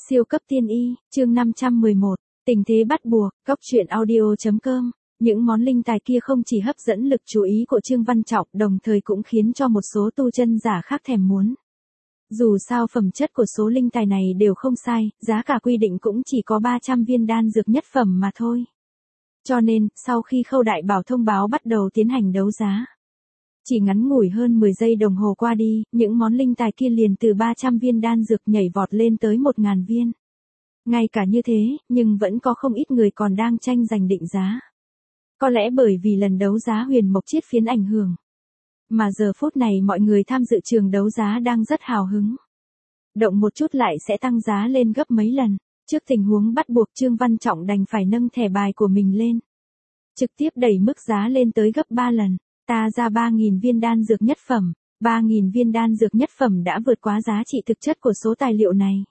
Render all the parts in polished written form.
Siêu cấp tiên y, chương 511, tình thế bắt buộc, cóc truyện audio.com. Những món linh tài kia không chỉ hấp dẫn lực chú ý của Trương Văn Trọng, đồng thời cũng khiến cho một số tu chân giả khác thèm muốn. Dù sao phẩm chất của số linh tài này đều không sai, giá cả quy định cũng chỉ có 300 viên đan dược nhất phẩm mà thôi. Cho nên, sau khi Khâu Đại Bảo thông báo bắt đầu tiến hành đấu giá, chỉ ngắn ngủi hơn 10 giây đồng hồ qua đi, những món linh tài kia liền từ 300 viên đan dược nhảy vọt lên tới 1.000 viên. Ngay cả như thế, nhưng vẫn có không ít người còn đang tranh giành định giá. Có lẽ bởi vì lần đấu giá huyền mộc chiết phiến ảnh hưởng, mà giờ phút này mọi người tham dự trường đấu giá đang rất hào hứng. Động một chút lại sẽ tăng giá lên gấp mấy lần. Trước tình huống bắt buộc, Trương Văn Trọng đành phải nâng thẻ bài của mình lên, trực tiếp đẩy mức giá lên tới gấp 3 lần. Ta ra 3.000 viên đan dược nhất phẩm. 3.000 viên đan dược nhất phẩm đã vượt quá giá trị thực chất của số tài liệu này.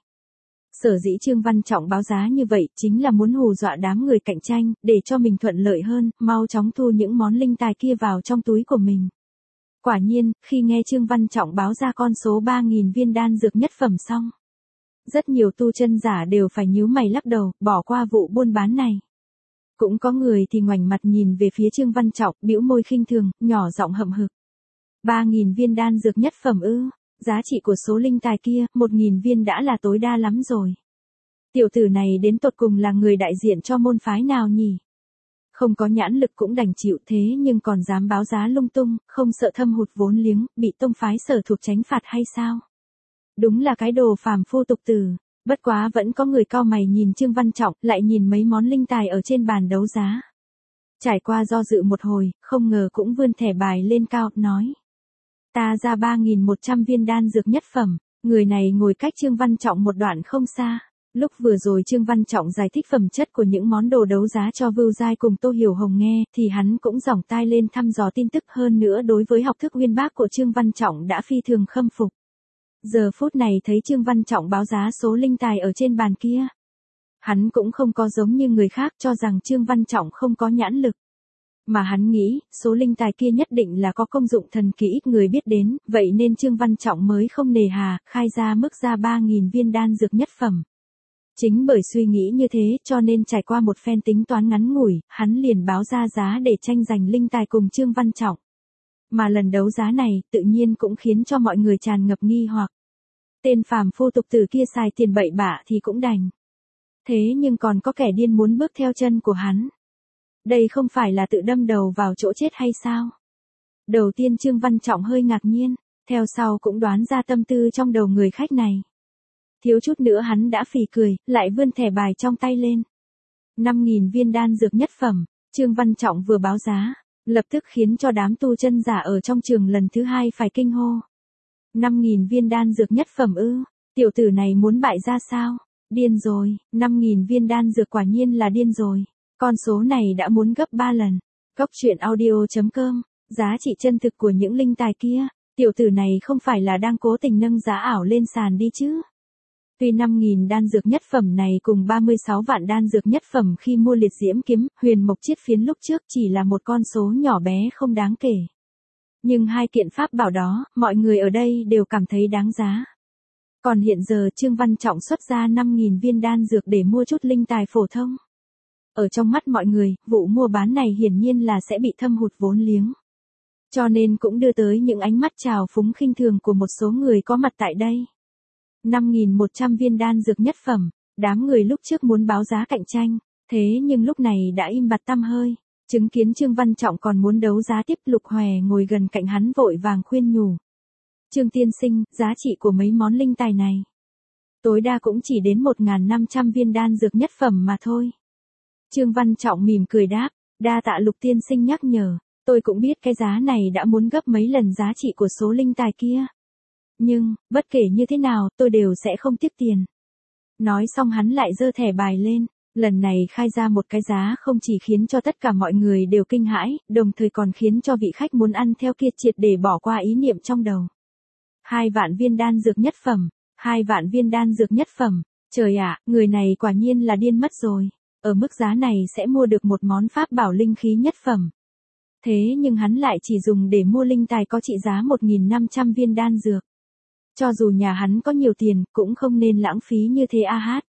Sở dĩ Trương Văn Trọng báo giá như vậy chính là muốn hù dọa đám người cạnh tranh, để cho mình thuận lợi hơn, mau chóng thu những món linh tài kia vào trong túi của mình. Quả nhiên, khi nghe Trương Văn Trọng báo ra con số 3.000 viên đan dược nhất phẩm xong, rất nhiều tu chân giả đều phải nhíu mày lắc đầu, bỏ qua vụ buôn bán này. Cũng có người thì ngoảnh mặt nhìn về phía Trương Văn Trọng, bĩu môi khinh thường, nhỏ giọng hậm hực. 3.000 viên đan dược nhất phẩm ư? Giá trị của số linh tài kia, 1.000 viên đã là tối đa lắm rồi. Tiểu tử này đến tột cùng là người đại diện cho môn phái nào nhỉ? Không có nhãn lực cũng đành chịu, thế nhưng còn dám báo giá lung tung, không sợ thâm hụt vốn liếng, bị tông phái Sở thuộc tránh phạt hay sao? Đúng là cái đồ phàm phu tục tử. Bất quá vẫn có người cau mày nhìn Trương Văn Trọng, lại nhìn mấy món linh tài ở trên bàn đấu giá. Trải qua do dự một hồi, không ngờ cũng vươn thẻ bài lên cao, nói. Ta ra 3.100 viên đan dược nhất phẩm. Người này ngồi cách Trương Văn Trọng một đoạn không xa. Lúc vừa rồi Trương Văn Trọng giải thích phẩm chất của những món đồ đấu giá cho Vưu Giai cùng Tô Hiểu Hồng nghe, thì hắn cũng giỏng tai lên thăm dò tin tức, hơn nữa đối với học thức uyên bác của Trương Văn Trọng đã phi thường khâm phục. Giờ phút này thấy Trương Văn Trọng báo giá số linh tài ở trên bàn kia, hắn cũng không có giống như người khác cho rằng Trương Văn Trọng không có nhãn lực. Mà hắn nghĩ, số linh tài kia nhất định là có công dụng thần kỳ ít người biết đến, vậy nên Trương Văn Trọng mới không nề hà, khai ra mức ra 3.000 viên đan dược nhất phẩm. Chính bởi suy nghĩ như thế cho nên trải qua một phen tính toán ngắn ngủi, hắn liền báo ra giá để tranh giành linh tài cùng Trương Văn Trọng. Mà lần đấu giá này tự nhiên cũng khiến cho mọi người tràn ngập nghi hoặc. Tên phàm phu tục tử kia xài tiền bậy bạ thì cũng đành. Thế nhưng còn có kẻ điên muốn bước theo chân của hắn. Đây không phải là tự đâm đầu vào chỗ chết hay sao? Đầu tiên Trương Văn Trọng hơi ngạc nhiên, theo sau cũng đoán ra tâm tư trong đầu người khách này. Thiếu chút nữa hắn đã phì cười, lại vươn thẻ bài trong tay lên. 5.000 viên đan dược nhất phẩm, Trương Văn Trọng vừa báo giá, lập tức khiến cho đám tu chân giả ở trong trường lần thứ hai phải kinh hô. 5.000 viên đan dược nhất phẩm ư? Tiểu tử này muốn bại ra sao? Điên rồi, 5.000 viên đan dược quả nhiên là điên rồi. Con số này đã muốn gấp 3 lần. Cóc truyện audio.com, giá trị chân thực của những linh tài kia, tiểu tử này không phải là đang cố tình nâng giá ảo lên sàn đi chứ? Tuy 5.000 đan dược nhất phẩm này cùng 36 vạn đan dược nhất phẩm khi mua liệt diễm kiếm, huyền mộc chiết phiến lúc trước chỉ là một con số nhỏ bé không đáng kể. Nhưng hai kiện pháp bảo đó, mọi người ở đây đều cảm thấy đáng giá. Còn hiện giờ Trương Văn Trọng xuất ra 5.000 viên đan dược để mua chút linh tài phổ thông. Ở trong mắt mọi người, vụ mua bán này hiển nhiên là sẽ bị thâm hụt vốn liếng. Cho nên cũng đưa tới những ánh mắt trào phúng khinh thường của một số người có mặt tại đây. 5.100 viên đan dược nhất phẩm, đám người lúc trước muốn báo giá cạnh tranh, thế nhưng lúc này đã im bặt tăm hơi. Chứng kiến Trương Văn Trọng còn muốn đấu giá tiếp, Lục Hòe ngồi gần cạnh hắn vội vàng khuyên nhủ. Trương tiên sinh, giá trị của mấy món linh tài này tối đa cũng chỉ đến 1.500 viên đan dược nhất phẩm mà thôi. Trương Văn Trọng mỉm cười đáp, đa tạ Lục tiên sinh nhắc nhở, tôi cũng biết cái giá này đã muốn gấp mấy lần giá trị của số linh tài kia. Nhưng, bất kể như thế nào, tôi đều sẽ không tiếp tiền. Nói xong hắn lại giơ thẻ bài lên, lần này khai ra một cái giá không chỉ khiến cho tất cả mọi người đều kinh hãi, đồng thời còn khiến cho vị khách muốn ăn theo kia triệt để bỏ qua ý niệm trong đầu. 2 vạn viên đan dược nhất phẩm, 2 vạn viên đan dược nhất phẩm, trời ạ, người này quả nhiên là điên mất rồi. Ở mức giá này sẽ mua được một món pháp bảo linh khí nhất phẩm. Thế nhưng hắn lại chỉ dùng để mua linh tài có trị giá 1.500 viên đan dược. Cho dù nhà hắn có nhiều tiền, cũng không nên lãng phí như thế a hát.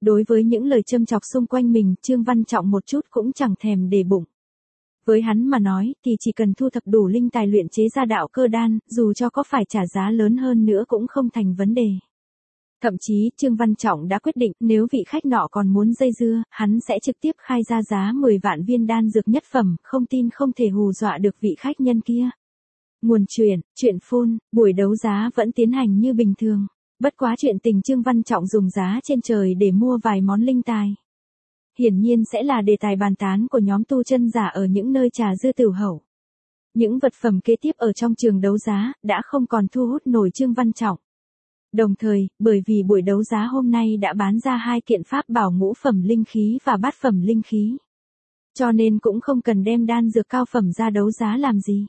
Đối với những lời châm chọc xung quanh mình, Trương Văn Trọng một chút cũng chẳng thèm để bụng. Với hắn mà nói, thì chỉ cần thu thập đủ linh tài luyện chế ra đạo cơ đan, dù cho có phải trả giá lớn hơn nữa cũng không thành vấn đề. Thậm chí, Trương Văn Trọng đã quyết định, nếu vị khách nọ còn muốn dây dưa, hắn sẽ trực tiếp khai ra giá 10 vạn viên đan dược nhất phẩm, không tin không thể hù dọa được vị khách nhân kia. Nguồn chuyện phun, buổi đấu giá vẫn tiến hành như bình thường. Bất quá chuyện tình Trương Văn Trọng dùng giá trên trời để mua vài món linh tài. Hiển nhiên sẽ là đề tài bàn tán của nhóm tu chân giả ở những nơi trà dư tửu hậu. Những vật phẩm kế tiếp ở trong trường đấu giá, đã không còn thu hút nổi Trương Văn Trọng. Đồng thời, bởi vì buổi đấu giá hôm nay đã bán ra 2 kiện pháp bảo ngũ phẩm linh khí và bát phẩm linh khí. Cho nên cũng không cần đem đan dược cao phẩm ra đấu giá làm gì.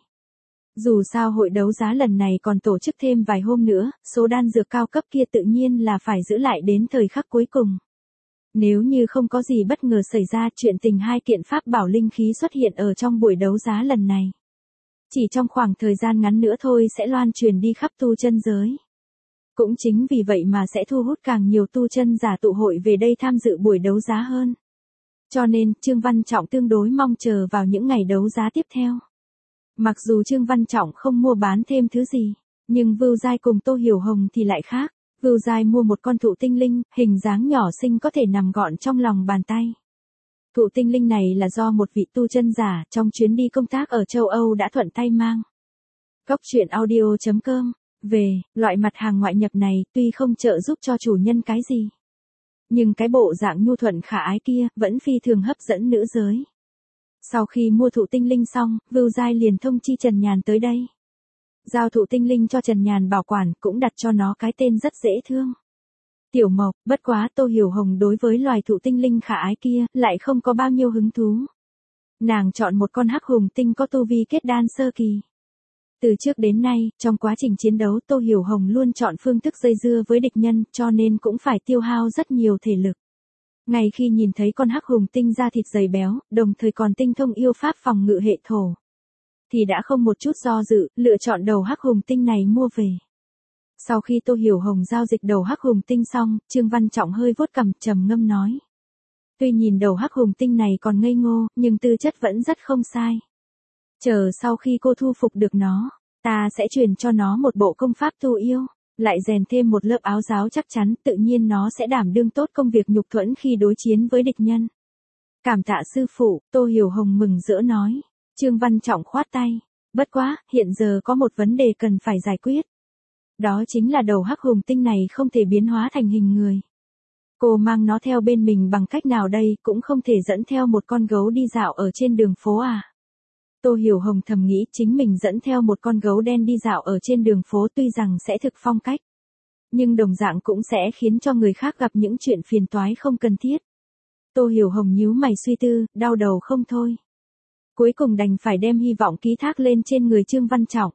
Dù sao hội đấu giá lần này còn tổ chức thêm vài hôm nữa, số đan dược cao cấp kia tự nhiên là phải giữ lại đến thời khắc cuối cùng. Nếu như không có gì bất ngờ xảy ra, chuyện tình 2 kiện pháp bảo linh khí xuất hiện ở trong buổi đấu giá lần này. Chỉ trong khoảng thời gian ngắn nữa thôi sẽ loan truyền đi khắp tu chân giới. Cũng chính vì vậy mà sẽ thu hút càng nhiều tu chân giả tụ hội về đây tham dự buổi đấu giá hơn. Cho nên, Trương Văn Trọng tương đối mong chờ vào những ngày đấu giá tiếp theo. Mặc dù Trương Văn Trọng không mua bán thêm thứ gì, nhưng Vưu Giai cùng Tô Hiểu Hồng thì lại khác. Vưu Giai mua một con thụ tinh linh, hình dáng nhỏ xinh có thể nằm gọn trong lòng bàn tay. Thụ tinh linh này là do một vị tu chân giả trong chuyến đi công tác ở châu Âu đã thuận tay mang. Góc chuyện audio.com. Về, loại mặt hàng ngoại nhập này tuy không trợ giúp cho chủ nhân cái gì. Nhưng cái bộ dạng nhu thuận khả ái kia vẫn phi thường hấp dẫn nữ giới. Sau khi mua thụ tinh linh xong, Vưu Giai liền thông chi Trần Nhàn tới đây. Giao thụ tinh linh cho Trần Nhàn bảo quản, cũng đặt cho nó cái tên rất dễ thương. Tiểu Mộc. Bất quá Tô Hiểu Hồng đối với loài thụ tinh linh khả ái kia lại không có bao nhiêu hứng thú. Nàng chọn một con hắc hùng tinh có tu vi kết đan sơ kỳ. Từ trước đến nay, trong quá trình chiến đấu Tô Hiểu Hồng luôn chọn phương thức dây dưa với địch nhân, cho nên cũng phải tiêu hao rất nhiều thể lực. Ngay khi nhìn thấy con hắc hùng tinh da thịt dày béo, đồng thời còn tinh thông yêu pháp phòng ngự hệ thổ, thì đã không một chút do dự, lựa chọn đầu hắc hùng tinh này mua về. Sau khi Tô Hiểu Hồng giao dịch đầu hắc hùng tinh xong, Trương Văn Trọng hơi vuốt cằm trầm ngâm nói. Tuy nhìn đầu hắc hùng tinh này còn ngây ngô, nhưng tư chất vẫn rất không sai. Chờ sau khi cô thu phục được nó, ta sẽ truyền cho nó một bộ công pháp tu yêu, lại rèn thêm một lớp áo giáo chắc chắn, tự nhiên nó sẽ đảm đương tốt công việc nhục thuẫn khi đối chiến với địch nhân. Cảm tạ sư phụ, Tô Hiểu Hồng mừng rỡ nói. Trương Văn Trọng khoát tay. Bất quá, hiện giờ có một vấn đề cần phải giải quyết. Đó chính là đầu hắc hùng tinh này không thể biến hóa thành hình người. Cô mang nó theo bên mình bằng cách nào đây, cũng không thể dẫn theo một con gấu đi dạo ở trên đường phố à. Tô Hiểu Hồng thầm nghĩ chính mình dẫn theo một con gấu đen đi dạo ở trên đường phố tuy rằng sẽ thực phong cách, nhưng đồng dạng cũng sẽ khiến cho người khác gặp những chuyện phiền toái không cần thiết. Tô Hiểu Hồng nhíu mày suy tư, đau đầu không thôi. Cuối cùng đành phải đem hy vọng ký thác lên trên người Trương Văn Trọng.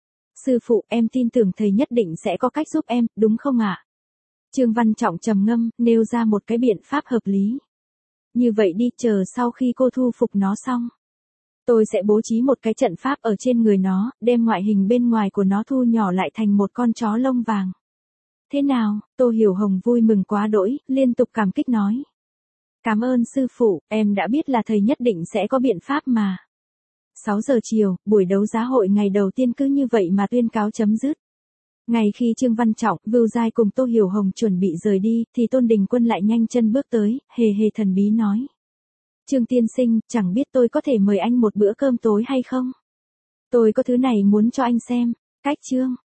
Sư phụ, em tin tưởng thầy nhất định sẽ có cách giúp em, đúng không ạ? Trương Văn Trọng trầm ngâm, nêu ra một cái biện pháp hợp lý. Như vậy đi, chờ sau khi cô thu phục nó xong, tôi sẽ bố trí một cái trận pháp ở trên người nó, đem ngoại hình bên ngoài của nó thu nhỏ lại thành một con chó lông vàng. Thế nào? Tô Hiểu Hồng vui mừng quá đỗi, liên tục cảm kích nói. Cảm ơn sư phụ, em đã biết là thầy nhất định sẽ có biện pháp mà. 6 giờ chiều, buổi đấu giá hội ngày đầu tiên cứ như vậy mà tuyên cáo chấm dứt. Ngay khi Trương Văn Trọng, Vưu Giai cùng Tô Hiểu Hồng chuẩn bị rời đi, thì Tôn Đình Quân lại nhanh chân bước tới, hề hề thần bí nói. Trương tiên sinh, chẳng biết tôi có thể mời anh một bữa cơm tối hay không? Tôi có thứ này muốn cho anh xem. Cách Trương